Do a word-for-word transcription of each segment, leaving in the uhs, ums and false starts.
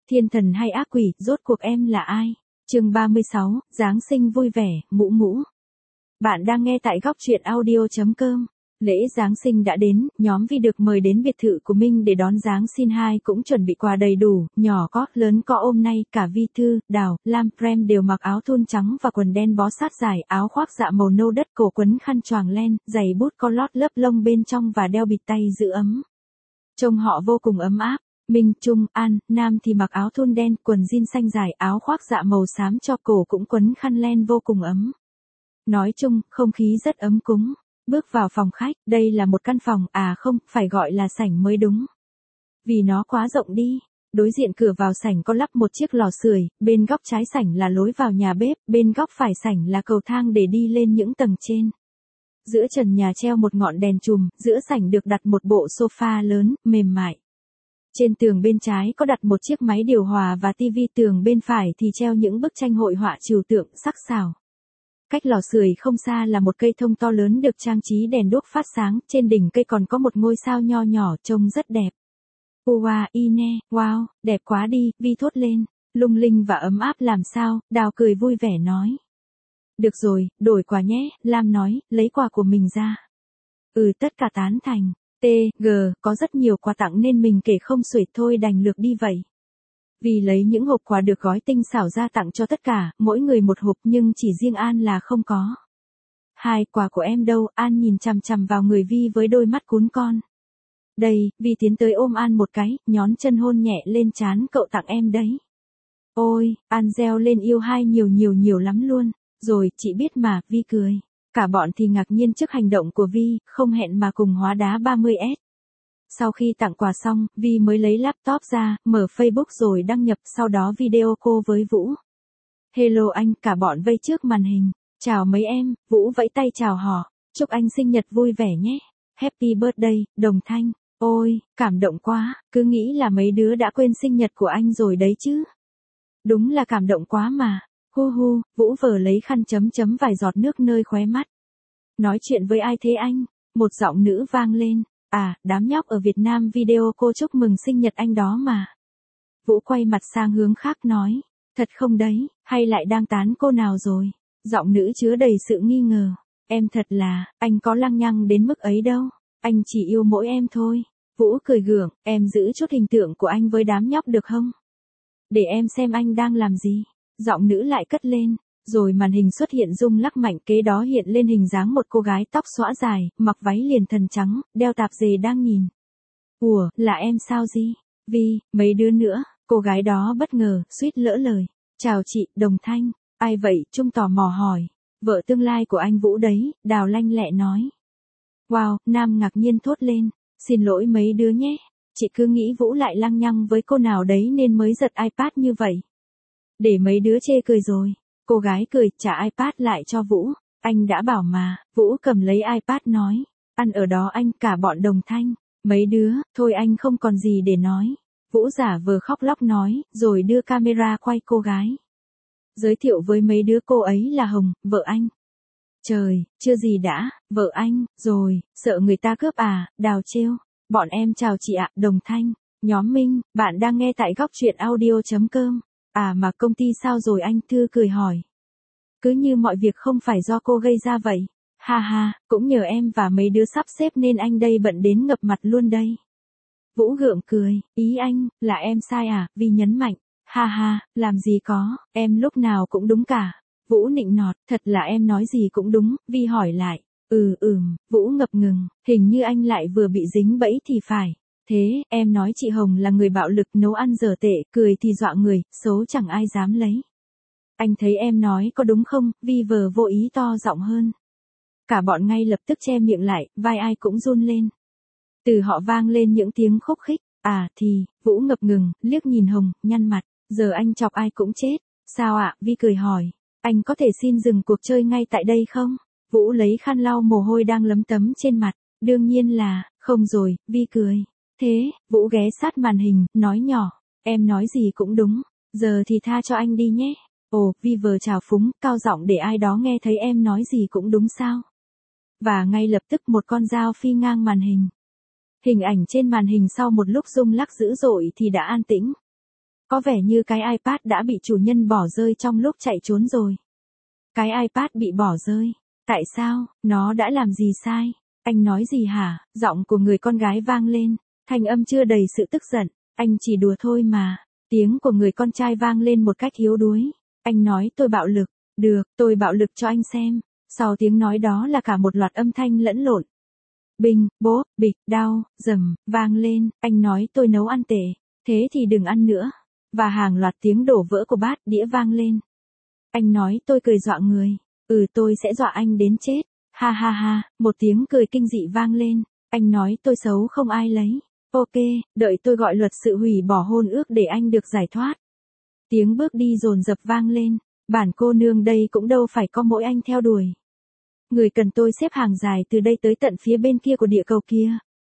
Thiên thần hay ác quỷ, rốt cuộc em là ai? Chương ba mươi sáu, Giáng sinh vui vẻ, mũ mũ. Bạn đang nghe tại góc truyện audio chấm com. Lễ Giáng sinh đã đến, nhóm Vi được mời đến biệt thự của Minh để đón Giáng sinh. Hai cũng chuẩn bị quà đầy đủ, nhỏ có, lớn có. Hôm nay cả Vi Thư, Đào, Lam, Prem đều mặc áo thun trắng và quần đen bó sát dài, áo khoác dạ màu nâu đất, cổ quấn khăn choàng len, giày bút có lót lớp lông bên trong và đeo bịt tay giữ ấm. Trông họ vô cùng ấm áp. Minh, Trung, An, Nam thì mặc áo thun đen, quần jean xanh dài, áo khoác dạ màu xám cho cổ cũng quấn khăn len vô cùng ấm. Nói chung, không khí rất ấm cúng. Bước vào phòng khách, đây là một căn phòng, à không, phải gọi là sảnh mới đúng. Vì nó quá rộng đi. Đối diện cửa vào sảnh có lắp một chiếc lò sưởi, bên góc trái sảnh là lối vào nhà bếp, bên góc phải sảnh là cầu thang để đi lên những tầng trên. Giữa trần nhà treo một ngọn đèn chùm, giữa sảnh được đặt một bộ sofa lớn, mềm mại. Trên tường bên trái có đặt một chiếc máy điều hòa và tivi, tường bên phải thì treo những bức tranh hội họa trừu tượng sắc sảo. Cách lò sưởi không xa là một cây thông to lớn được trang trí đèn đuốc phát sáng, trên đỉnh cây còn có một ngôi sao nho nhỏ trông rất đẹp. Wow, Ine, wow, đẹp quá đi, Vi thốt lên, lung linh và ấm áp làm sao, Đào cười vui vẻ nói. Được rồi, đổi quà nhé, Lam nói, lấy quà của mình ra. Ừ, tất cả tán thành. T, G, có rất nhiều quà tặng nên mình kể không xuể thôi đành lược đi vậy. Vì lấy những hộp quà được gói tinh xảo ra tặng cho tất cả, mỗi người một hộp nhưng chỉ riêng An là không có. Hai, quà của em đâu? An nhìn chằm chằm vào người Vi với đôi mắt cún con. Đây, Vi tiến tới ôm An một cái, nhón chân hôn nhẹ lên trán, cậu tặng em đấy. Ôi, An reo lên yêu hai nhiều nhiều nhiều lắm luôn. Rồi, chị biết mà, Vi cười. Cả bọn thì ngạc nhiên trước hành động của Vi, không hẹn mà cùng hóa đá ba mươi S. Sau khi tặng quà xong, Vi mới lấy laptop ra, mở Facebook rồi đăng nhập, sau đó video call với Vũ. Hello anh, cả bọn vây trước màn hình. Chào mấy em, Vũ vẫy tay chào họ. Chúc anh sinh nhật vui vẻ nhé. Happy birthday, Đồng Thanh. Ôi, cảm động quá, cứ nghĩ là mấy đứa đã quên sinh nhật của anh rồi đấy chứ. Đúng là cảm động quá mà. Hu hu, Vũ vờ lấy khăn chấm chấm vài giọt nước nơi khóe mắt. Nói chuyện với ai thế anh? Một giọng nữ vang lên. À, đám nhóc ở Việt Nam video cô chúc mừng sinh nhật anh đó mà. Vũ quay mặt sang hướng khác nói. Thật không đấy, hay lại đang tán cô nào rồi? Giọng nữ chứa đầy sự nghi ngờ. Em thật là, anh có lăng nhăng đến mức ấy đâu. Anh chỉ yêu mỗi em thôi. Vũ cười gượng, em giữ chút hình tượng của anh với đám nhóc được không? Để em xem anh đang làm gì. Giọng nữ lại cất lên. Rồi màn hình xuất hiện rung lắc mạnh, kế đó hiện lên hình dáng một cô gái tóc xõa dài, mặc váy liền thần trắng, đeo tạp dề đang nhìn. Ủa, là em sao gì? Vi, mấy đứa nữa, cô gái đó bất ngờ, suýt lỡ lời. Chào chị, Đồng Thanh, ai vậy? Trung tò mò hỏi. Vợ tương lai của anh Vũ đấy, Đào lanh lẹ nói. Wow, Nam ngạc nhiên thốt lên. Xin lỗi mấy đứa nhé, chị cứ nghĩ Vũ lại lăng nhăng với cô nào đấy nên mới giật iPad như vậy. Để mấy đứa chê cười rồi. Cô gái cười, trả iPad lại cho Vũ. Anh đã bảo mà. Vũ cầm lấy iPad nói. Ăn ở đó anh, cả bọn Đồng Thanh. Mấy đứa, thôi anh không còn gì để nói. Vũ giả vờ khóc lóc nói, rồi đưa camera quay cô gái. Giới thiệu với mấy đứa cô ấy là Hồng, vợ anh. Trời, chưa gì đã, vợ anh, rồi, sợ người ta cướp à, Đào trêu. Bọn em chào chị ạ, Đồng Thanh. Nhóm Minh, bạn đang nghe tại góc truyện audio chấm com. À mà công ty sao rồi anh? Thư cười hỏi. Cứ như mọi việc không phải do cô gây ra vậy. Ha ha, cũng nhờ em và mấy đứa sắp xếp nên anh đây bận đến ngập mặt luôn đây. Vũ gượng cười, ý anh, là em sai à? Vi nhấn mạnh. Ha ha, làm gì có, em lúc nào cũng đúng cả. Vũ nịnh nọt, thật là em nói gì cũng đúng. Vi hỏi lại. Ừ ừm, Vũ ngập ngừng, hình như anh lại vừa bị dính bẫy thì phải. Thế, em nói chị Hồng là người bạo lực, nấu ăn dở tệ, cười thì dọa người, xấu chẳng ai dám lấy. Anh thấy em nói có đúng không? Vi vờ vô ý to giọng hơn. Cả bọn ngay lập tức che miệng lại, vai ai cũng run lên. Từ họ vang lên những tiếng khúc khích. À thì, Vũ ngập ngừng, liếc nhìn Hồng, nhăn mặt. Giờ anh chọc ai cũng chết. Sao ạ? Vi cười hỏi. Anh có thể xin dừng cuộc chơi ngay tại đây không? Vũ lấy khăn lau mồ hôi đang lấm tấm trên mặt. Đương nhiên là, không rồi, Vi cười. Thế, Vũ ghé sát màn hình, nói nhỏ. Em nói gì cũng đúng. Giờ thì tha cho anh đi nhé. Ồ, Vi vờ chào phúng, cao giọng để ai đó nghe thấy em nói gì cũng đúng sao. Và ngay lập tức một con dao phi ngang màn hình. Hình ảnh trên màn hình sau một lúc rung lắc dữ dội thì đã an tĩnh. Có vẻ như cái iPad đã bị chủ nhân bỏ rơi trong lúc chạy trốn rồi. Cái iPad bị bỏ rơi. Tại sao, nó đã làm gì sai? Anh nói gì hả? Giọng của người con gái vang lên, thanh âm chưa đầy sự tức giận. Anh chỉ đùa thôi mà. Tiếng của người con trai vang lên một cách yếu đuối. Anh nói tôi bạo lực. Được, tôi bạo lực cho anh xem. Sau tiếng nói đó là cả một loạt âm thanh lẫn lộn. Bình, bốp, bịch, đau, dầm, vang lên. Anh nói tôi nấu ăn tệ. Thế thì đừng ăn nữa. Và hàng loạt tiếng đổ vỡ của bát đĩa vang lên. Anh nói tôi cười dọa người. Ừ, tôi sẽ dọa anh đến chết. Ha ha ha, một tiếng cười kinh dị vang lên. Anh nói tôi xấu không ai lấy. Ok, đợi tôi gọi luật sự hủy bỏ hôn ước để anh được giải thoát. Tiếng bước đi dồn dập vang lên. Bản cô nương đây cũng đâu phải có mỗi anh theo đuổi. Người cần tôi xếp hàng dài từ đây tới tận phía bên kia của địa cầu kia.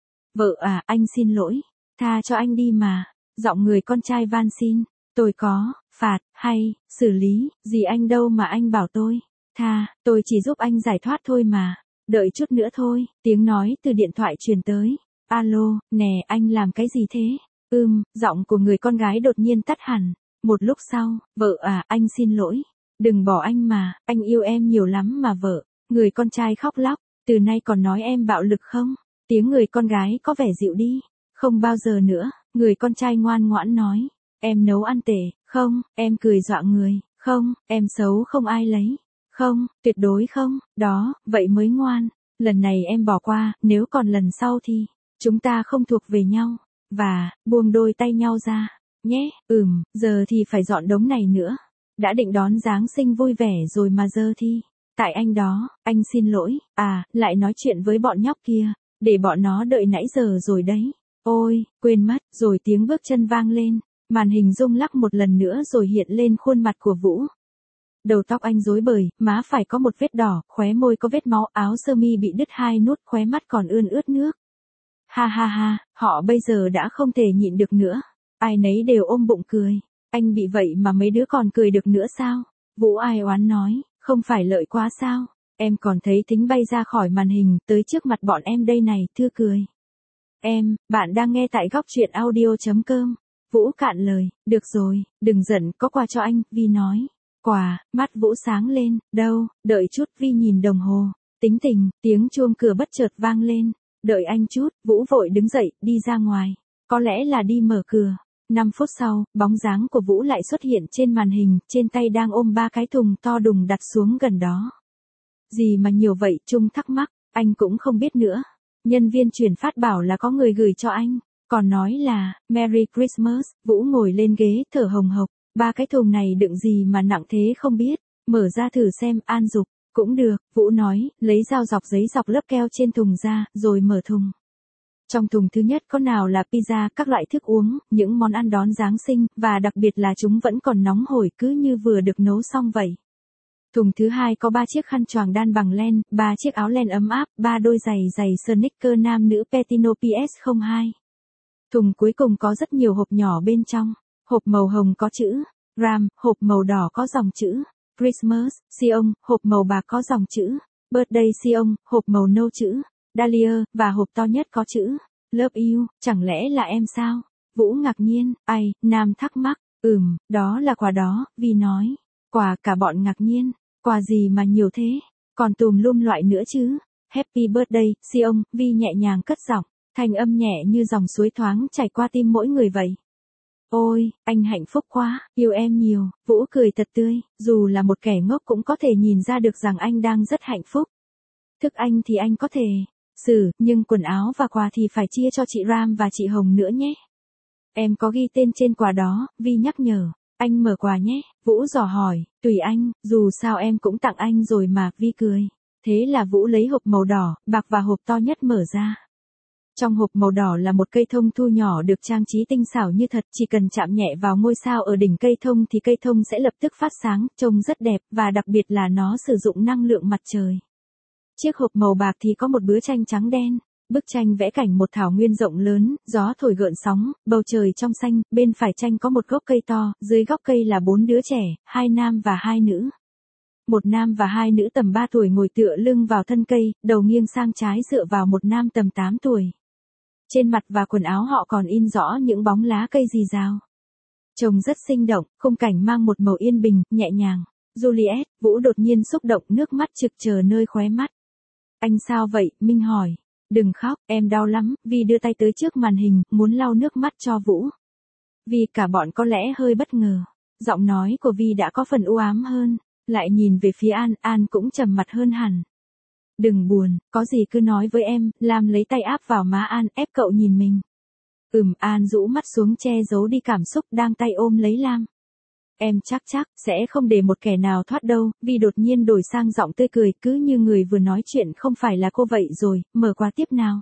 Vợ à, anh xin lỗi. Tha cho anh đi mà. Giọng người con trai van xin. Tôi có, phạt, hay, xử lý, gì anh đâu mà anh bảo tôi. Tha, tôi chỉ giúp anh giải thoát thôi mà. Đợi chút nữa thôi, tiếng nói từ điện thoại truyền tới. Alo, nè, anh làm cái gì thế? Ừm, giọng của người con gái đột nhiên tắt hẳn. Một lúc sau, vợ à, anh xin lỗi. Đừng bỏ anh mà, anh yêu em nhiều lắm mà vợ. Người con trai khóc lóc, từ nay còn nói em bạo lực không? Tiếng người con gái có vẻ dịu đi. Không bao giờ nữa, người con trai ngoan ngoãn nói. Em nấu ăn tệ, không, em cười dọa người, không, em xấu không ai lấy. Không, tuyệt đối không, đó, vậy mới ngoan. Lần này em bỏ qua, nếu còn lần sau thì, chúng ta không thuộc về nhau. Và, buông đôi tay nhau ra. Nhé, ừm, giờ thì phải dọn đống này nữa. Đã định đón Giáng sinh vui vẻ rồi mà giờ thì. Tại anh đó, anh xin lỗi, à, lại nói chuyện với bọn nhóc kia. Để bọn nó đợi nãy giờ rồi đấy. Ôi, quên mất, rồi tiếng bước chân vang lên. Màn hình rung lắc một lần nữa rồi hiện lên khuôn mặt của Vũ. Đầu tóc anh rối bời, má phải có một vết đỏ, khóe môi có vết máu, áo sơ mi bị đứt hai nút, khóe mắt còn ươn ướt nước. Ha ha ha, họ bây giờ đã không thể nhịn được nữa. Ai nấy đều ôm bụng cười. Anh bị vậy mà mấy đứa còn cười được nữa sao? Vũ ai oán nói, không phải lợi quá sao? Em còn thấy Thính bay ra khỏi màn hình, tới trước mặt bọn em đây này, thưa cười. Em, bạn đang nghe tại góc truyện audio chấm com. Vũ cạn lời, được rồi, đừng giận, có quà cho anh, Vi nói. Quà, mắt Vũ sáng lên, đâu, đợi chút, Vi nhìn đồng hồ. Tính tình, tiếng chuông cửa bất chợt vang lên. Đợi anh chút, Vũ vội đứng dậy, đi ra ngoài. Có lẽ là đi mở cửa. năm phút sau, bóng dáng của Vũ lại xuất hiện trên màn hình, trên tay đang ôm ba cái thùng to đùng đặt xuống gần đó. Gì mà nhiều vậy, Trung thắc mắc, anh cũng không biết nữa. Nhân viên chuyển phát bảo là có người gửi cho anh, còn nói là, Merry Christmas, Vũ ngồi lên ghế, thở hồng hộc, ba cái thùng này đựng gì mà nặng thế không biết, mở ra thử xem, an dục, cũng được, Vũ nói, lấy dao dọc giấy dọc lớp keo trên thùng ra, rồi mở thùng. Trong thùng thứ nhất có nào là pizza, các loại thức uống, những món ăn đón Giáng sinh, và đặc biệt là chúng vẫn còn nóng hổi cứ như vừa được nấu xong vậy. Thùng thứ hai có ba chiếc khăn choàng đan bằng len, ba chiếc áo len ấm áp, ba đôi giày giày sneaker nam nữ Petino P S không hai. Thùng cuối cùng có rất nhiều hộp nhỏ bên trong. Hộp màu hồng có chữ Ram, hộp màu đỏ có dòng chữ Christmas, Sion, hộp màu bạc có dòng chữ Birthday Sion, hộp màu nâu chữ Dahlia, và hộp to nhất có chữ Love You, chẳng lẽ là em sao? Vũ ngạc nhiên, ai, Nam thắc mắc, ừm, đó là quà đó, Vi nói. Quà, cả bọn ngạc nhiên, quà gì mà nhiều thế, còn tùm lum loại nữa chứ. Happy birthday, Sion, Vi nhẹ nhàng cất giọng, thanh âm nhẹ như dòng suối thoáng chảy qua tim mỗi người vậy. Ôi, anh hạnh phúc quá, yêu em nhiều, Vũ cười thật tươi, dù là một kẻ ngốc cũng có thể nhìn ra được rằng anh đang rất hạnh phúc. Thức anh thì anh có thể xử, nhưng quần áo và quà thì phải chia cho chị Ram và chị Hồng nữa nhé. Em có ghi tên trên quà đó, Vi nhắc nhở. Anh mở quà nhé, Vũ dò hỏi, tùy anh, dù sao em cũng tặng anh rồi mà, Vi cười. Thế là Vũ lấy hộp màu đỏ, bạc và hộp to nhất mở ra. Trong hộp màu đỏ là một cây thông thu nhỏ được trang trí tinh xảo như thật, chỉ cần chạm nhẹ vào ngôi sao ở đỉnh cây thông thì cây thông sẽ lập tức phát sáng, trông rất đẹp, và đặc biệt là nó sử dụng năng lượng mặt trời. Chiếc hộp màu bạc thì có một bức tranh trắng đen. Bức tranh vẽ cảnh một thảo nguyên rộng lớn, gió thổi gợn sóng, bầu trời trong xanh, bên phải tranh có một gốc cây to, dưới gốc cây là bốn đứa trẻ, hai nam và hai nữ. Một nam và hai nữ tầm ba tuổi ngồi tựa lưng vào thân cây, đầu nghiêng sang trái dựa vào một nam tầm tám tuổi. Trên mặt và quần áo họ còn in rõ những bóng lá cây rì rào. Trông rất sinh động, khung cảnh mang một màu yên bình, nhẹ nhàng. Juliet, Vũ đột nhiên xúc động, nước mắt trực chờ nơi khóe mắt. Anh sao vậy? Minh hỏi. Đừng khóc, em đau lắm. Vi đưa tay tới trước màn hình, muốn lau nước mắt cho Vũ. Vi cả bọn có lẽ hơi bất ngờ. Giọng nói của Vi đã có phần u ám hơn. Lại nhìn về phía An, An cũng trầm mặt hơn hẳn. Đừng buồn, có gì cứ nói với em. Lam lấy tay áp vào má An, ép cậu nhìn mình. Ừm, An rũ mắt xuống che giấu đi cảm xúc, đang tay ôm lấy Lam. Em chắc chắc, sẽ không để một kẻ nào thoát đâu. Vi đột nhiên đổi sang giọng tươi cười, cứ như người vừa nói chuyện không phải là cô vậy rồi. Mở quà tiếp nào.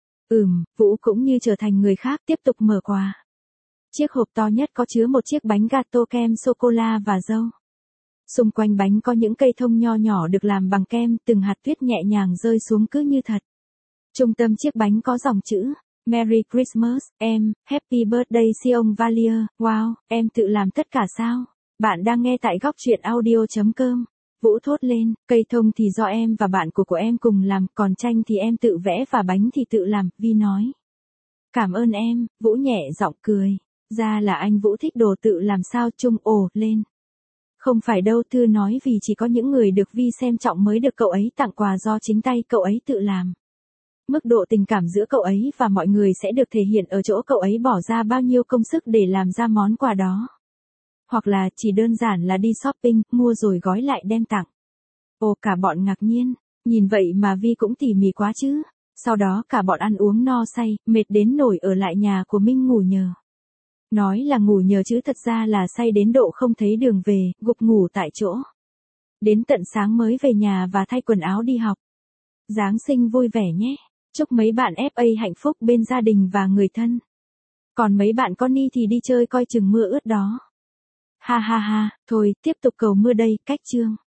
Ừm, Vũ cũng như trở thành người khác, tiếp tục mở quà. Chiếc hộp to nhất có chứa một chiếc bánh gato kem sô-cô-la và dâu. Xung quanh bánh có những cây thông nho nhỏ được làm bằng kem, từng hạt tuyết nhẹ nhàng rơi xuống cứ như thật. Trung tâm chiếc bánh có dòng chữ Merry Christmas, em, Happy Birthday Sion Valier, wow, em tự làm tất cả sao? Bạn đang nghe tại góc truyện audio chấm com. Vũ thốt lên, cây thông thì do em và bạn của của em cùng làm, còn tranh thì em tự vẽ và bánh thì tự làm, Vi nói. Cảm ơn em, Vũ nhẹ giọng cười. Ra là anh Vũ thích đồ tự làm sao Trung ồ lên. Không phải đâu, Thư nói vì chỉ có những người được Vi xem trọng mới được cậu ấy tặng quà do chính tay cậu ấy tự làm. Mức độ tình cảm giữa cậu ấy và mọi người sẽ được thể hiện ở chỗ cậu ấy bỏ ra bao nhiêu công sức để làm ra món quà đó. Hoặc là chỉ đơn giản là đi shopping, mua rồi gói lại đem tặng. Ồ, cả bọn ngạc nhiên, nhìn vậy mà Vi cũng tỉ mỉ quá chứ. Sau đó cả bọn ăn uống no say, mệt đến nổi ở lại nhà của Minh ngủ nhờ. Nói là ngủ nhờ chứ thật ra là say đến độ không thấy đường về, gục ngủ tại chỗ. Đến tận sáng mới về nhà và thay quần áo đi học. Giáng sinh vui vẻ nhé. Chúc mấy bạn ép a hạnh phúc bên gia đình và người thân. Còn mấy bạn con ni thì đi chơi coi chừng mưa ướt đó. Ha ha ha, thôi tiếp tục cầu mưa đây, cách chương.